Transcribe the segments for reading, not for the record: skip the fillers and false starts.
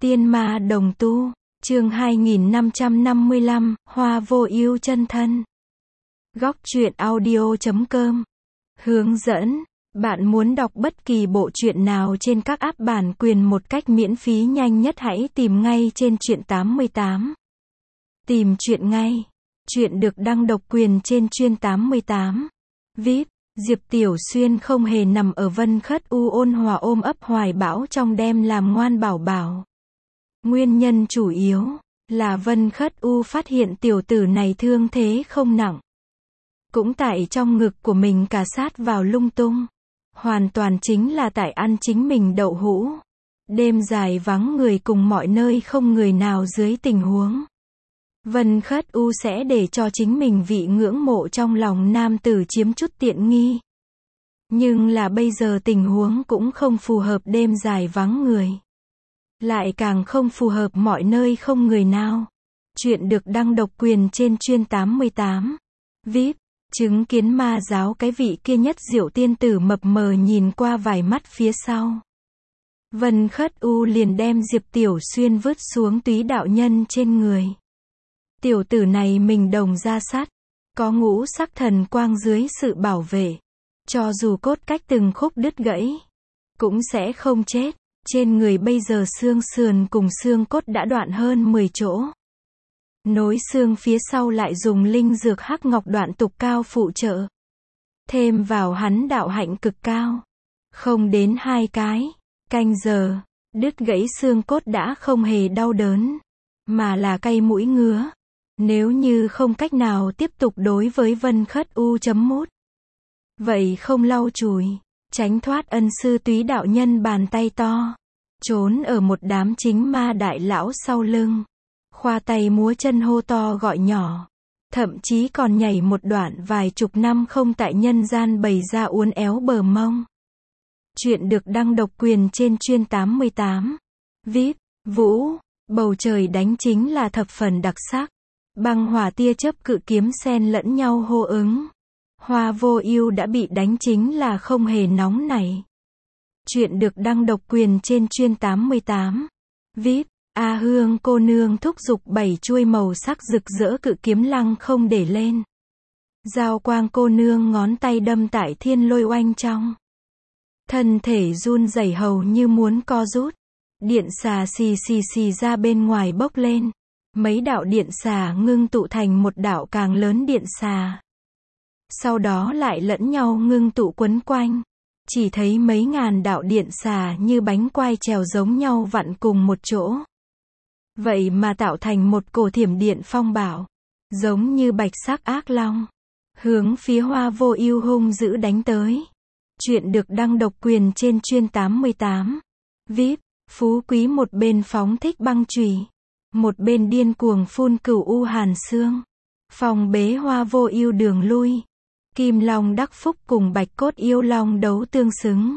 Tiên ma đồng tu, chương 2555, Hoa vô ưu chân thân. Góc truyện audio.com. Hướng dẫn, bạn muốn đọc bất kỳ bộ truyện nào trên các app bản quyền một cách miễn phí nhanh nhất hãy tìm ngay trên Truyện 88. Tìm truyện ngay. Truyện được đăng độc quyền trên Truyện 88. VIP, Diệp Tiểu Xuyên không hề nằm ở Vân Khất U ôn hòa ôm ấp hoài bão trong đêm làm ngoan bảo bảo. Nguyên nhân chủ yếu là Vân Khất U phát hiện tiểu tử này thương thế không nặng. Cũng tại trong ngực của mình cà sát vào lung tung. Hoàn toàn chính là tại ăn chính mình đậu hũ. Đêm dài vắng người cùng mọi nơi không người nào dưới tình huống. Vân Khất U sẽ để cho chính mình vị ngưỡng mộ trong lòng nam tử chiếm chút tiện nghi. Nhưng là bây giờ tình huống cũng không phù hợp đêm dài vắng người. Lại càng không phù hợp mọi nơi không người nào. Chuyện được đăng độc quyền trên Truyện 88. VIP, chứng kiến ma giáo cái vị kia nhất diệu tiên tử mập mờ nhìn qua vài mắt phía sau. Vân Khất U liền đem Diệp Tiểu Xuyên vứt xuống túy đạo nhân trên người. Tiểu tử này mình đồng ra sắt, có ngũ sắc thần quang dưới sự bảo vệ. Cho dù cốt cách từng khúc đứt gãy, cũng sẽ không chết. Trên người bây giờ xương sườn cùng xương cốt đã đoạn hơn 10 chỗ. Nối xương phía sau lại dùng linh dược hắc ngọc đoạn tục cao phụ trợ. Thêm vào hắn đạo hạnh cực cao. Không đến 2 canh giờ, đứt gãy xương cốt đã không hề đau đớn, mà là cay mũi ngứa. Nếu như không cách nào tiếp tục đối với Vân Khất U chấm mút. Vậy không lau chùi, tránh thoát ân sư túy đạo nhân bàn tay to. Trốn ở một đám chính ma đại lão sau lưng. Khoa tay múa chân hô to gọi nhỏ. Thậm chí còn nhảy một đoạn vài chục năm không tại nhân gian bày ra uốn éo bờ mông. Chuyện được đăng độc quyền trên Truyện 88. VIP, Vũ, bầu trời đánh chính là thập phần đặc sắc. Băng hỏa tia chớp cự kiếm xen lẫn nhau hô ứng. Hoa vô ưu đã bị đánh chính là không hề nóng nảy. Chuyện được đăng độc quyền trên Truyện 88. VIP, A Hương cô nương thúc giục 7 chuôi màu sắc rực rỡ cự kiếm lăng không để lên. Giao quang cô nương ngón tay đâm tại thiên lôi oanh trong. Thân thể run rẩy hầu như muốn co rút. Điện xà xì xì xì ra bên ngoài bốc lên. Mấy đạo điện xà ngưng tụ thành một đạo càng lớn điện xà. Sau đó lại lẫn nhau ngưng tụ quấn quanh. Chỉ thấy mấy ngàn đạo điện xà như bánh quai trèo giống nhau vặn cùng một chỗ. Vậy mà tạo thành một cổ thiểm điện phong bạo. Giống như bạch sắc ác long. Hướng phía Hoa vô ưu hung dữ đánh tới. Chuyện được đăng độc quyền trên Truyện 88. VIP, phú quý một bên phóng thích băng chùy. Một bên điên cuồng phun cửu u hàn xương. Phòng bế Hoa vô ưu đường lui. Kim long đắc phúc cùng bạch cốt yêu long đấu tương xứng.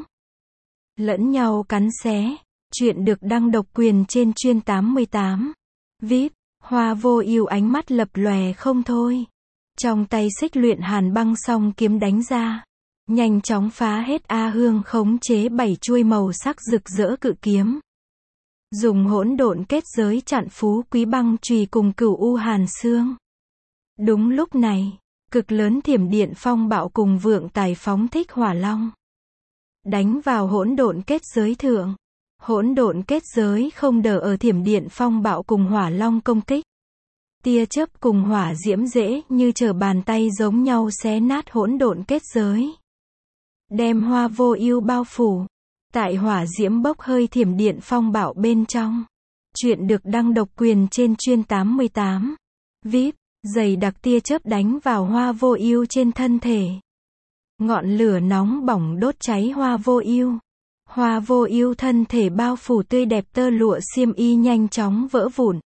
Lẫn nhau cắn xé. Chuyện được đăng độc quyền trên Truyện 88. VIP, Hoa vô ưu ánh mắt lập lòe không thôi. Trong tay xích luyện hàn băng song kiếm đánh ra. Nhanh chóng phá hết A Hương khống chế 7 chuôi màu sắc rực rỡ cự kiếm. Dùng hỗn độn kết giới chặn phú quý băng chùy cùng cửu u hàn xương. Đúng lúc này, cực lớn thiểm điện phong bạo cùng vượng tài phóng thích hỏa long. Đánh vào hỗn độn kết giới thượng. Hỗn độn kết giới không đỡ ở thiểm điện phong bạo cùng hỏa long công kích. Tia chớp cùng hỏa diễm dễ như trở bàn tay giống nhau xé nát hỗn độn kết giới. Đem Hoa vô ưu bao phủ. Tại hỏa diễm bốc hơi thiểm điện phong bạo bên trong. Chuyện được đăng độc quyền trên Truyện 88. VIP, dày đặc tia chớp đánh vào Hoa vô ưu trên thân thể. Ngọn lửa nóng bỏng đốt cháy Hoa vô ưu. Hoa vô ưu thân thể bao phủ tươi đẹp tơ lụa xiêm y nhanh chóng vỡ vụn.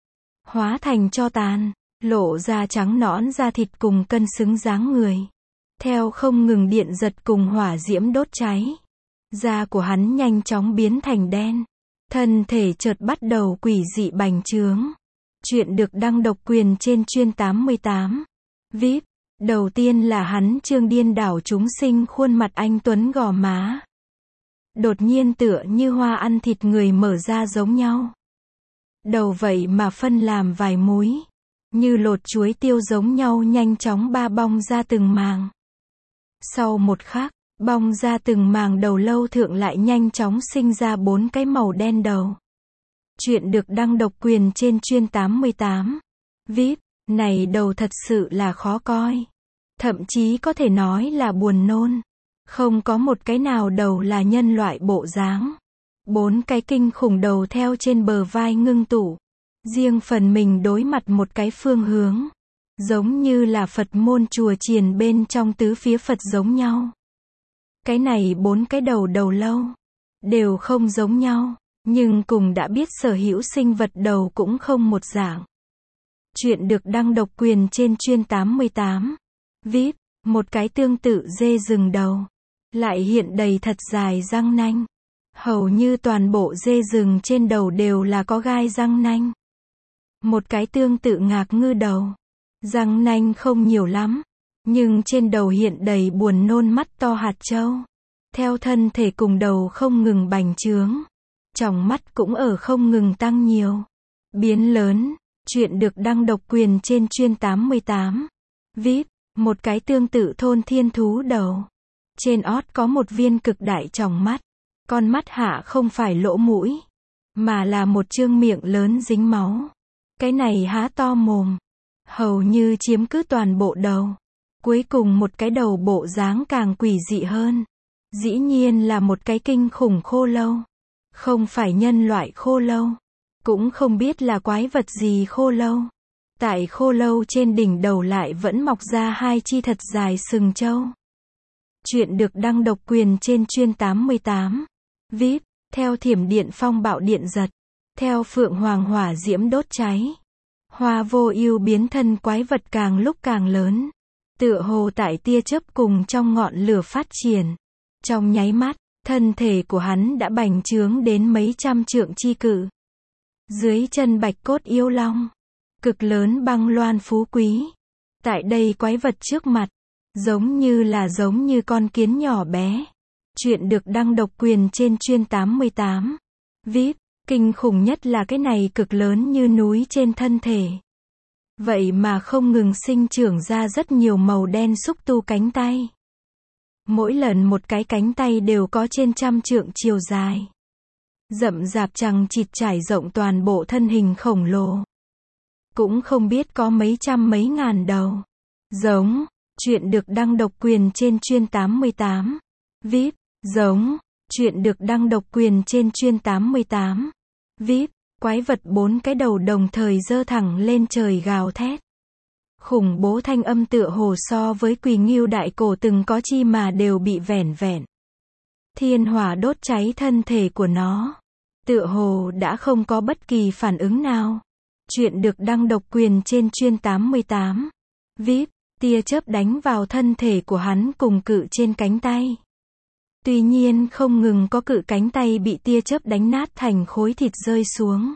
Hóa thành tro tàn, lộ ra trắng nõn da thịt cùng cân xứng dáng người. Theo không ngừng điện giật cùng hỏa diễm đốt cháy. Da của hắn nhanh chóng biến thành đen. Thân thể chợt bắt đầu quỷ dị bành trướng. Chuyện được đăng độc quyền trên Truyện 88. VIP, đầu tiên là hắn trương điên đảo chúng sinh khuôn mặt anh tuấn gò má. Đột nhiên tựa như hoa ăn thịt người mở ra giống nhau. Đầu vậy mà phân làm vài múi. Như lột chuối tiêu giống nhau nhanh chóng ba bong ra từng màng. Sau một khắc, bong ra từng màng đầu lâu thượng lại nhanh chóng sinh ra 4 cái màu đen đầu. Chuyện được đăng độc quyền trên chuyên 88. VIP, này đầu thật sự là khó coi. Thậm chí có thể nói là buồn nôn. Không có một cái nào đầu là nhân loại bộ dáng. 4 cái kinh khủng đầu theo trên bờ vai ngưng tụ. Riêng phần mình đối mặt một cái phương hướng. Giống như là Phật môn chùa chiền bên trong tứ phía Phật giống nhau. Cái này 4 cái đầu lâu. Đều không giống nhau. Nhưng cùng đã biết sở hữu sinh vật đầu cũng không một dạng. Chuyện được đăng độc quyền trên chuyên 88. VIP, một cái tương tự dê rừng đầu. Lại hiện đầy thật dài răng nanh. Hầu như toàn bộ dê rừng trên đầu đều là có gai răng nanh. Một cái tương tự ngạc ngư đầu. Răng nanh không nhiều lắm. Nhưng trên đầu hiện đầy buồn nôn mắt to hạt châu. Theo thân thể cùng đầu không ngừng bành trướng. Tròng mắt cũng ở không ngừng tăng nhiều. Biến lớn. Chuyện được đăng độc quyền trên chuyên 88. VIP, một cái tương tự thôn thiên thú đầu. Trên ót có một viên cực đại tròng mắt. Con mắt hạ không phải lỗ mũi. Mà là một trương miệng lớn dính máu. Cái này há to mồm. Hầu như chiếm cứ toàn bộ đầu. Cuối cùng một cái đầu bộ dáng càng quỷ dị hơn. Dĩ nhiên là một cái kinh khủng khô lâu. Không phải nhân loại khô lâu. Cũng không biết là quái vật gì khô lâu. Tại khô lâu trên đỉnh đầu lại vẫn mọc ra 2 chi thật dài sừng trâu. Chuyện được đăng độc quyền trên chuyên 88. VIP, theo thiểm điện phong bạo điện giật. Theo phượng hoàng hỏa diễm đốt cháy. Hoa vô ưu biến thân quái vật càng lúc càng lớn. Tựa hồ tại tia chớp cùng trong ngọn lửa phát triển. Trong nháy mắt, thân thể của hắn đã bành trướng đến mấy trăm trượng chi cự. Dưới chân bạch cốt yêu long. Cực lớn băng loan phú quý. Tại đây quái vật trước mặt. Giống như con kiến nhỏ bé. Chuyện được đăng độc quyền trên chuyên 88. VIP, kinh khủng nhất là cái này cực lớn như núi trên thân thể. Vậy mà không ngừng sinh trưởng ra rất nhiều màu đen xúc tu cánh tay. Mỗi lần một cái cánh tay đều có trên 100 trượng chiều dài. Rậm rạp chằng chịt trải rộng toàn bộ thân hình khổng lồ. Cũng không biết có mấy trăm mấy ngàn đầu. Giống, chuyện được đăng độc quyền trên chuyên 88. VIP, giống, chuyện được đăng độc quyền trên chuyên 88. VIP, quái vật 4 cái đầu đồng thời giơ thẳng lên trời gào thét. Khủng bố thanh âm tựa hồ so với Quỳ Ngưu đại cổ từng có chi mà đều bị vẻn vẹn. Thiên hỏa đốt cháy thân thể của nó. Tựa hồ đã không có bất kỳ phản ứng nào. Chuyện được đăng độc quyền trên chuyên 88. VIP, tia chớp đánh vào thân thể của hắn cùng cự trên cánh tay. Tuy nhiên không ngừng có cự cánh tay bị tia chớp đánh nát thành khối thịt rơi xuống.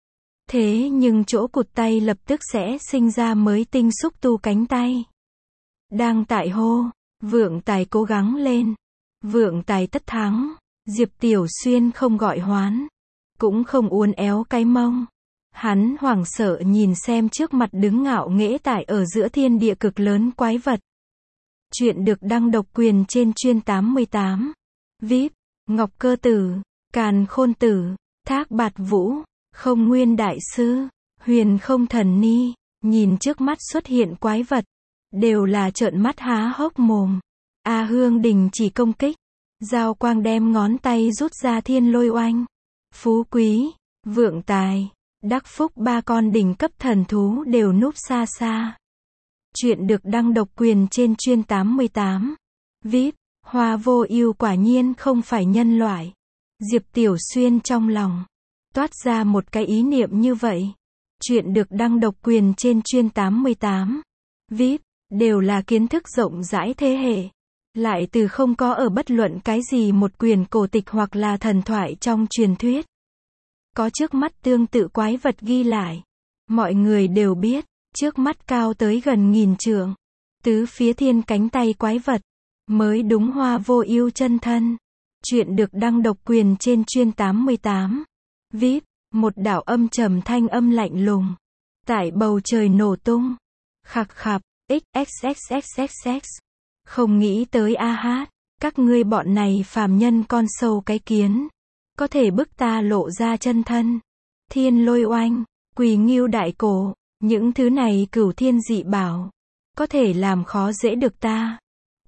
Thế nhưng chỗ cụt tay lập tức sẽ sinh ra mới tinh xúc tu cánh tay. Đang tại hô, vượng tài cố gắng lên. Vượng tài tất thắng. Diệp Tiểu Xuyên không gọi hoán. Cũng không uốn éo cái mông. Hắn hoảng sợ nhìn xem trước mặt đứng ngạo nghễ tại ở giữa thiên địa cực lớn quái vật. Chuyện được đăng độc quyền trên chuyên 88. VIP, Ngọc Cơ Tử, Càn Khôn Tử, Thác Bạt Vũ, Không Nguyên Đại Sư, Huyền Không Thần Ni, nhìn trước mắt xuất hiện quái vật. Đều là trợn mắt há hốc mồm. A Hương Đình chỉ công kích. Giao Quang đem ngón tay rút ra thiên lôi oanh. Phú Quý, Vượng Tài, Đắc Phúc 3 con đỉnh cấp thần thú đều núp xa xa. Chuyện được đăng độc quyền trên chuyên 88. VIP, Hoa Vô Ưu quả nhiên không phải nhân loại. Diệp Tiểu Xuyên trong lòng toát ra một cái ý niệm như vậy. Chuyện được đăng độc quyền trên chuyên 88. VIP, đều là kiến thức rộng rãi thế hệ. Lại từ không có ở bất luận cái gì một quyển cổ tịch hoặc là thần thoại trong truyền thuyết. Có trước mắt tương tự quái vật ghi lại. Mọi người đều biết, trước mắt cao tới gần 1000 trượng. Tứ phía thiên cánh tay quái vật. Mới đúng Hoa Vô Ưu chân thân. Chuyện được đăng độc quyền trên chuyên 88. VIP, Một đạo âm trầm thanh âm lạnh lùng. Tại bầu trời nổ tung. Khặc khặc, xxxxxx. Không nghĩ tới a hát. Các ngươi bọn này phàm nhân con sâu cái kiến. Có thể bức ta lộ ra chân thân. Thiên lôi oanh, quỳ ngưu đại cổ. Những thứ này cửu thiên dị bảo. Có thể làm khó dễ được ta.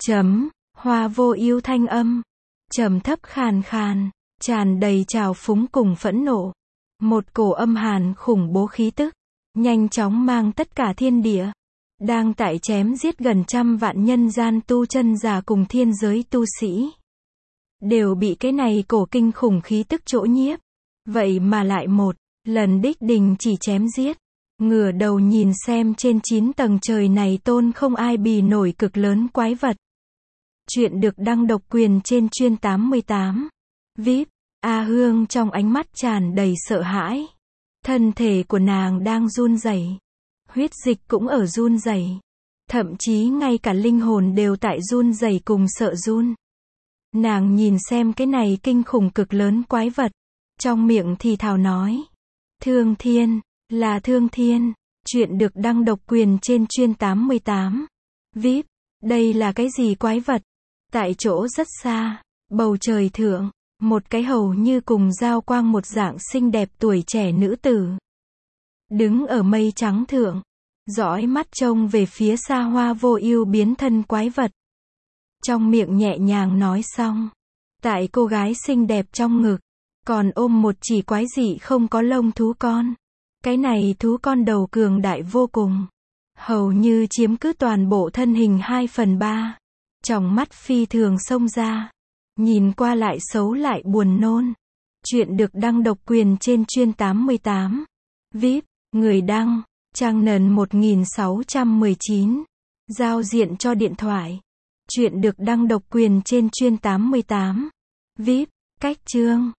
Hoa vô ưu thanh âm. Trầm thấp khàn khàn. Tràn đầy trào phúng cùng phẫn nộ. Một cổ âm hàn khủng bố khí tức. Nhanh chóng mang tất cả thiên địa. Đang tại chém giết gần 100 vạn nhân gian tu chân giả cùng thiên giới tu sĩ. Đều bị cái này cổ kinh khủng khí tức chỗ nhiếp. Vậy mà lại một lần đích đình chỉ chém giết. Ngửa đầu nhìn xem trên 9 tầng trời này tôn không ai bì nổi cực lớn quái vật. Chuyện được đăng độc quyền trên chuyên 88. VIP. A Hương trong ánh mắt tràn đầy sợ hãi. Thân thể của nàng đang run rẩy. Huyết dịch cũng ở run rẩy. Thậm chí ngay cả linh hồn đều tại run rẩy cùng sợ run. Nàng nhìn xem cái này kinh khủng cực lớn quái vật. Trong miệng thì thào nói. Thương thiên, là thương thiên. Chuyện được đăng độc quyền trên chuyên 88. VIP. Đây là cái gì quái vật? Tại chỗ rất xa, bầu trời thượng. Một cái hầu như cùng giao quang một dạng xinh đẹp tuổi trẻ nữ tử. Đứng ở mây trắng thượng. Dõi mắt trông về phía xa Hoa vô ưu biến thân quái vật. Trong miệng nhẹ nhàng nói xong. Tại cô gái xinh đẹp trong ngực. Còn ôm một chỉ quái dị không có lông thú con. Cái này thú con đầu cường đại vô cùng. Hầu như chiếm cứ toàn bộ thân hình 2/3. Tròng mắt phi thường xông ra. Nhìn qua lại xấu lại buồn nôn. Chuyện được đăng độc quyền trên chuyên 88. VIP. Người đăng. Trang nền 1619. Giao diện cho điện thoại. Chuyện được đăng độc quyền trên chuyên 88. VIP. Cách chương.